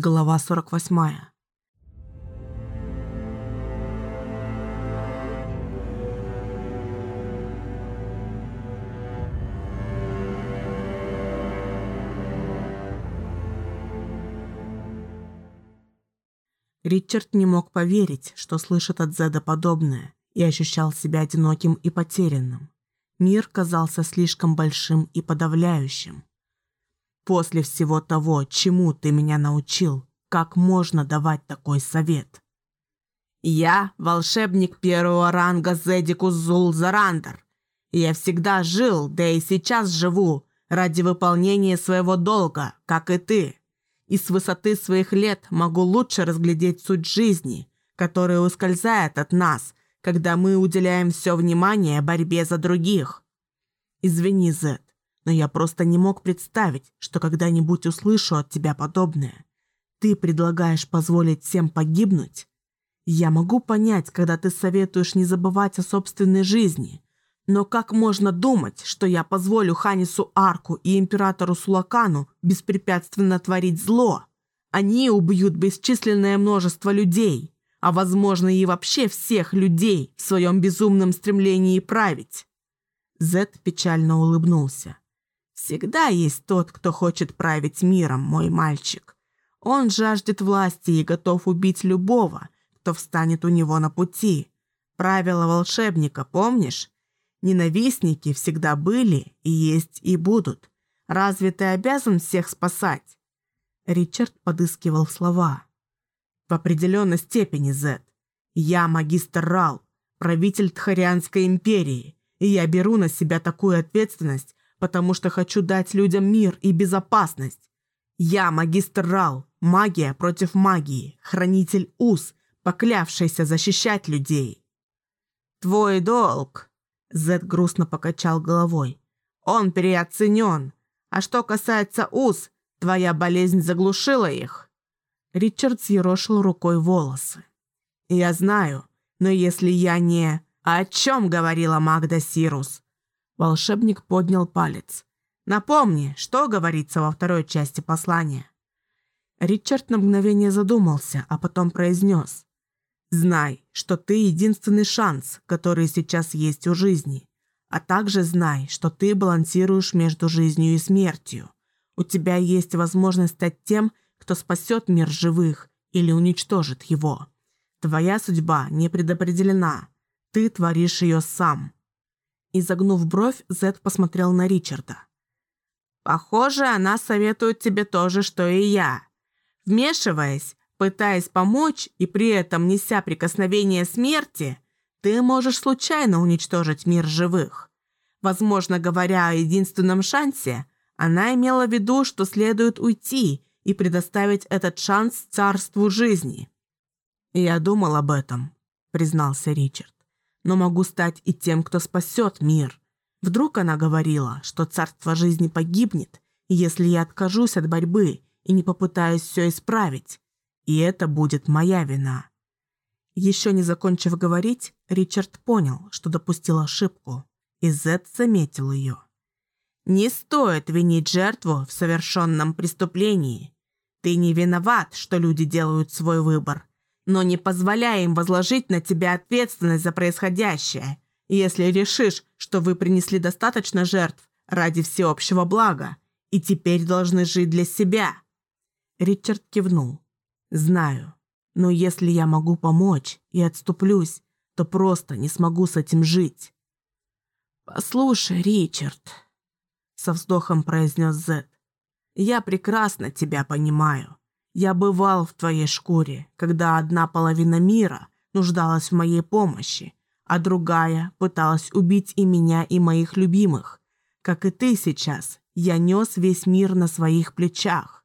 Глава 48. Ричард не мог поверить, что слышит от Зеда подобное, и ощущал себя одиноким и потерянным. Мир казался слишком большим и подавляющим. «После всего того, чему ты меня научил, как можно давать такой совет?» «Я волшебник первого ранга Зедикус Зул-Зарандер. Я всегда жил, да и сейчас живу, ради выполнения своего долга, как и ты. И с высоты своих лет могу лучше разглядеть суть жизни, которая ускользает от нас, когда мы уделяем все внимание борьбе за других. Извини, Зед, но я просто не мог представить, что когда-нибудь услышу от тебя подобное. Ты предлагаешь позволить всем погибнуть? Я могу понять, когда ты советуешь не забывать о собственной жизни, но как можно думать, что я позволю Ханису Арку и императору Сулакану беспрепятственно творить зло? Они убьют бесчисленное множество людей, а возможно и вообще всех людей в своем безумном стремлении править. Зед печально улыбнулся. Всегда есть тот, кто хочет править миром, мой мальчик. Он жаждет власти и готов убить любого, кто встанет у него на пути. Правила волшебника, помнишь? Ненавистники всегда были, и есть, и будут. Разве ты обязан всех спасать? Ричард подыскивал слова. В определенной степени, Зед. Я магистр Рал, правитель Тхарианской империи, и я беру на себя такую ответственность, потому что хочу дать людям мир и безопасность. Я магистр Рал, магия против магии, хранитель уз, поклявшийся защищать людей. Твой долг, Зед грустно покачал головой. Он переоценен. А что касается уз, твоя болезнь заглушила их. Ричард съерошил рукой волосы. Я знаю, но если я не... О чем говорила Магда Сирус? Волшебник поднял палец. Напомни, что говорится во второй части послания. Ричард на мгновение задумался, а потом произнес. Знай, что ты единственный шанс, который сейчас есть у жизни. А также знай, что ты балансируешь между жизнью и смертью. У тебя есть возможность стать тем, кто спасет мир живых или уничтожит его. Твоя судьба не предопределена. Ты творишь ее сам. Изогнув бровь, Зед посмотрел на Ричарда. Похоже, она советует тебе то же, что и я. Вмешиваясь, пытаясь помочь и при этом неся прикосновение смерти, ты можешь случайно уничтожить мир живых. Возможно, говоря о единственном шансе, она имела в виду, что следует уйти и предоставить этот шанс царству жизни. «Я думал об этом», — признался Ричард. «Но могу стать и тем, кто спасет мир. Вдруг она говорила, что царство жизни погибнет, если я откажусь от борьбы и не попытаюсь все исправить. И это будет моя вина». Еще не закончив говорить, Ричард понял, что допустил ошибку, и Зед заметил ее. «Не стоит винить жертву в совершенном преступлении. Ты не виноват, что люди делают свой выбор, но не позволяй им возложить на тебя ответственность за происходящее, если решишь, что вы принесли достаточно жертв ради всеобщего блага и теперь должны жить для себя». Ричард кивнул. «Знаю, но если я могу помочь и отступлюсь, то просто не смогу с этим жить». «Послушай, Ричард», — со вздохом произнес Зед, — «я прекрасно тебя понимаю. Я бывал в твоей шкуре, когда одна половина мира нуждалась в моей помощи, а другая пыталась убить и меня, и моих любимых. Как и ты сейчас, я нес весь мир на своих плечах».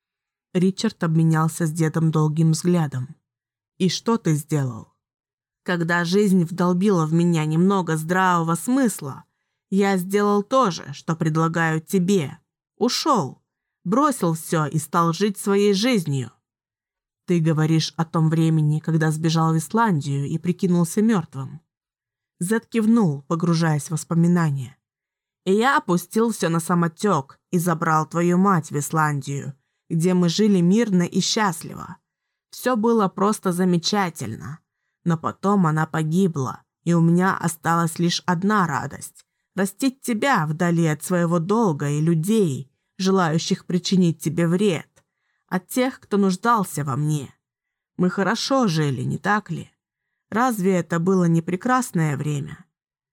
Ричард обменялся с дедом долгим взглядом. «И что ты сделал?» «Когда жизнь вдолбила в меня немного здравого смысла, я сделал то же, что предлагаю тебе. Ушел. Бросил все и стал жить своей жизнью». «Ты говоришь о том времени, когда сбежал в Исландию и прикинулся мертвым?» Зед кивнул, погружаясь в воспоминания. «И я опустил все на самотек и забрал твою мать в Исландию, где мы жили мирно и счастливо. Все было просто замечательно. Но потом она погибла, и у меня осталась лишь одна радость – растить тебя вдали от своего долга и людей, желающих причинить тебе вред, от тех, кто нуждался во мне. Мы хорошо жили, не так ли? Разве это было не прекрасное время?»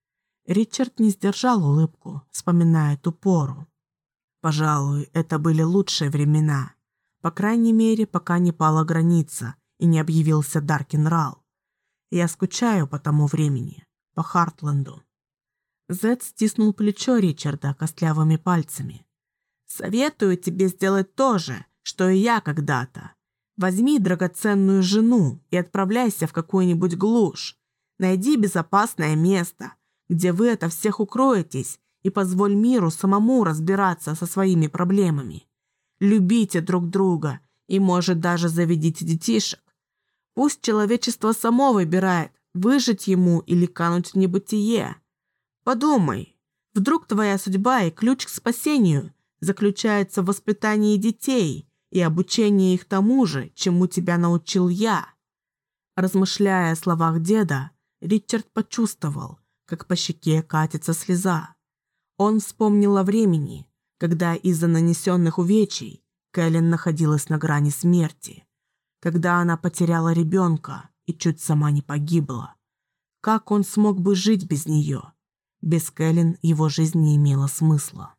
Ричард не сдержал улыбку, вспоминая ту пору. Пожалуй, это были лучшие времена. По крайней мере, пока не пала граница и не объявился Даркин-Рал. Я скучаю по тому времени, по Хартленду. Зед стиснул плечо Ричарда костлявыми пальцами. «Советую тебе сделать то же, что и я когда-то. Возьми драгоценную жену и отправляйся в какую-нибудь глушь. Найди безопасное место, где вы ото всех укроетесь, и позволь миру самому разбираться со своими проблемами. Любите друг друга и, может, даже заведите детишек. Пусть человечество само выбирает, выжить ему или кануть в небытие. Подумай, вдруг твоя судьба и ключ к спасению заключается в воспитании детей и обучении их тому же, чему тебя научил я». Размышляя о словах деда, Ричард почувствовал, как по щеке катится слеза. Он вспомнил о времени, когда из-за нанесенных увечий Кэлен находилась на грани смерти, когда она потеряла ребенка и чуть сама не погибла. Как он смог бы жить без нее? Без Кэлен его жизнь не имела смысла.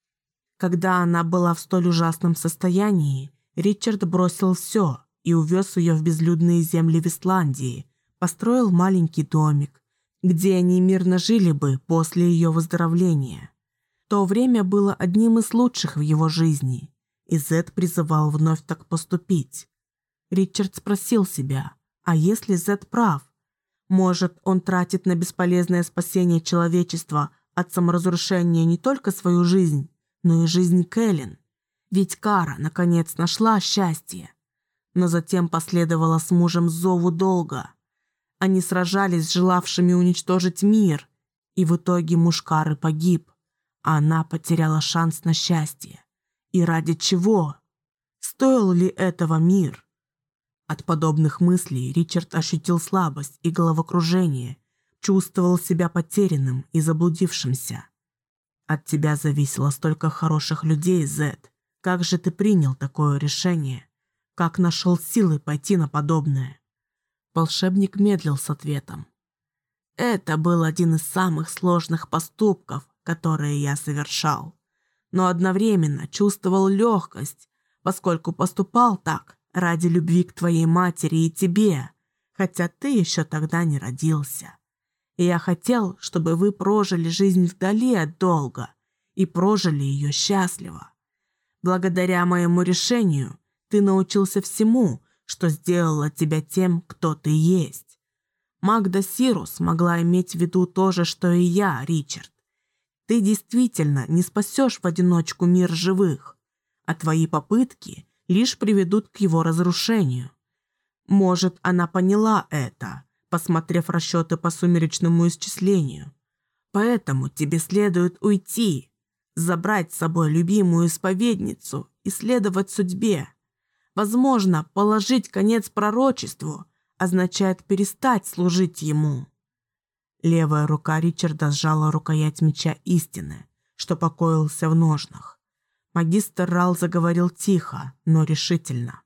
Когда она была в столь ужасном состоянии, Ричард бросил все и увез ее в безлюдные земли Вестландии, построил маленький домик, где они мирно жили бы после ее выздоровления. То время было одним из лучших в его жизни, и Зед призывал вновь так поступить. Ричард спросил себя, а если Зед прав? Может, он тратит на бесполезное спасение человечества от саморазрушения не только свою жизнь, но и жизнь Кэлен? Ведь Кара, наконец, нашла счастье. Но затем последовала с мужем зову долга. Они сражались с желавшими уничтожить мир, и в итоге муж Кары погиб, а она потеряла шанс на счастье. И ради чего? Стоил ли этого мир? От подобных мыслей Ричард ощутил слабость и головокружение, чувствовал себя потерянным и заблудившимся. «От тебя зависело столько хороших людей, Зед. Как же ты принял такое решение? Как нашел силы пойти на подобное?» Волшебник медлил с ответом. «Это был один из самых сложных поступков, которые я совершал, но одновременно чувствовал легкость, поскольку поступал так ради любви к твоей матери и тебе, хотя ты еще тогда не родился. И я хотел, чтобы вы прожили жизнь вдали от долга и прожили ее счастливо. Благодаря моему решению ты научился всему, что сделало тебя тем, кто ты есть. Магда Сирус могла иметь в виду то же, что и я, Ричард. Ты действительно не спасешь в одиночку мир живых, а твои попытки лишь приведут к его разрушению. Может, она поняла это, посмотрев расчеты по сумеречному исчислению. Поэтому тебе следует уйти, забрать с собой любимую исповедницу и следовать судьбе. Возможно, положить конец пророчеству означает перестать служить ему». Левая рука Ричарда сжала рукоять меча истины, что покоился в ножнах. Магистр Рал заговорил тихо, но решительно.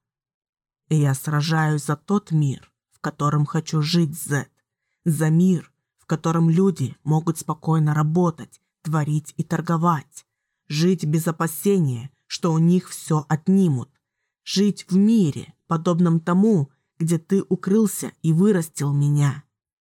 «Я сражаюсь за тот мир, в котором хочу жить, Зед. За мир, в котором люди могут спокойно работать, творить и торговать. Жить без опасения, что у них все отнимут. Жить в мире, подобном тому, где ты укрылся и вырастил меня».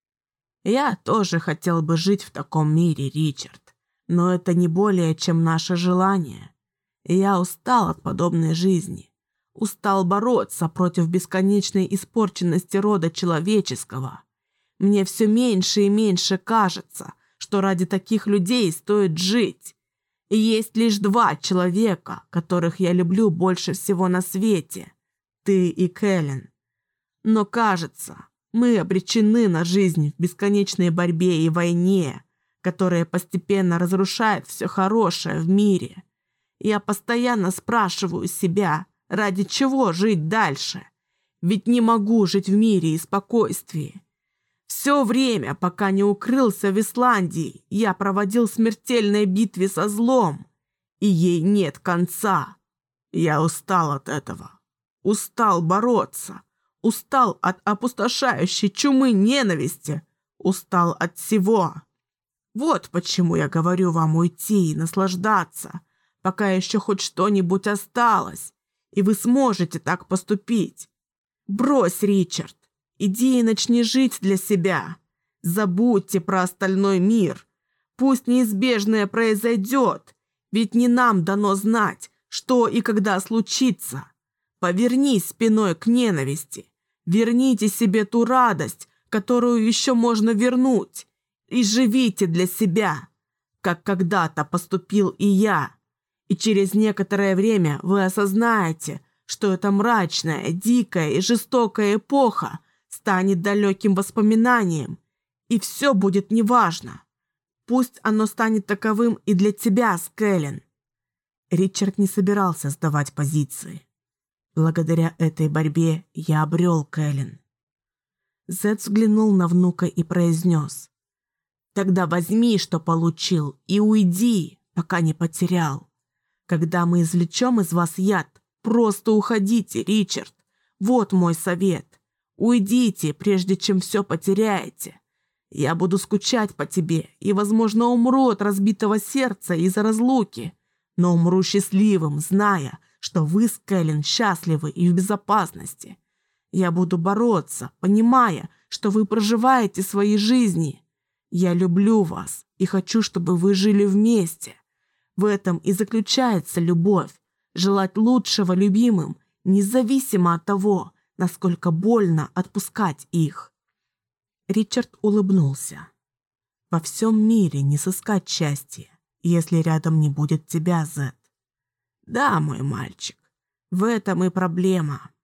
«Я тоже хотел бы жить в таком мире, Ричард, но это не более, чем наше желание. Я устал от подобной жизни, устал бороться против бесконечной испорченности рода человеческого. Мне все меньше и меньше кажется, что ради таких людей стоит жить. И есть лишь два человека, которых я люблю больше всего на свете – ты и Кэлен. Но кажется, мы обречены на жизнь в бесконечной борьбе и войне, которая постепенно разрушает все хорошее в мире. Я постоянно спрашиваю себя, Ради чего жить дальше? Ведь не могу жить в мире и спокойствии. Все время, пока не укрылся в Исландии, я проводил в смертельной битве со злом, и ей нет конца. Я устал от этого. Устал бороться. Устал от опустошающей чумы ненависти. Устал от всего. Вот почему я говорю вам уйти и наслаждаться, пока еще хоть что-нибудь осталось, и вы сможете так поступить. Брось, Ричард, иди и начни жить для себя. Забудьте про остальной мир. Пусть неизбежное произойдет, ведь не нам дано знать, что и когда случится. Повернись спиной к ненависти. Верните себе ту радость, которую еще можно вернуть, и живите для себя, как когда-то поступил и я. И через некоторое время вы осознаете, что эта мрачная, дикая и жестокая эпоха станет далеким воспоминанием, и все будет неважно. Пусть оно станет таковым и для тебя, Скеллен. Ричард не собирался сдавать позиции. Благодаря этой борьбе я обрел Кэлен. Зед взглянул на внука и произнес: «Тогда возьми, что получил, и уйди, пока не потерял. Когда мы извлечем из вас яд, просто уходите, Ричард. Вот мой совет. Уйдите, прежде чем все потеряете. Я буду скучать по тебе и, возможно, умру от разбитого сердца из-за разлуки, но умру счастливым, зная, что вы с Кэлен счастливы и в безопасности. Я буду бороться, понимая, что вы проживаете свои жизни. Я люблю вас и хочу, чтобы вы жили вместе. В этом и заключается любовь. Желать лучшего любимым, независимо от того, насколько больно отпускать их». Ричард улыбнулся. «Во всем мире не сыскать счастья, если рядом не будет тебя, Зед». «Да, мой мальчик, в этом и проблема.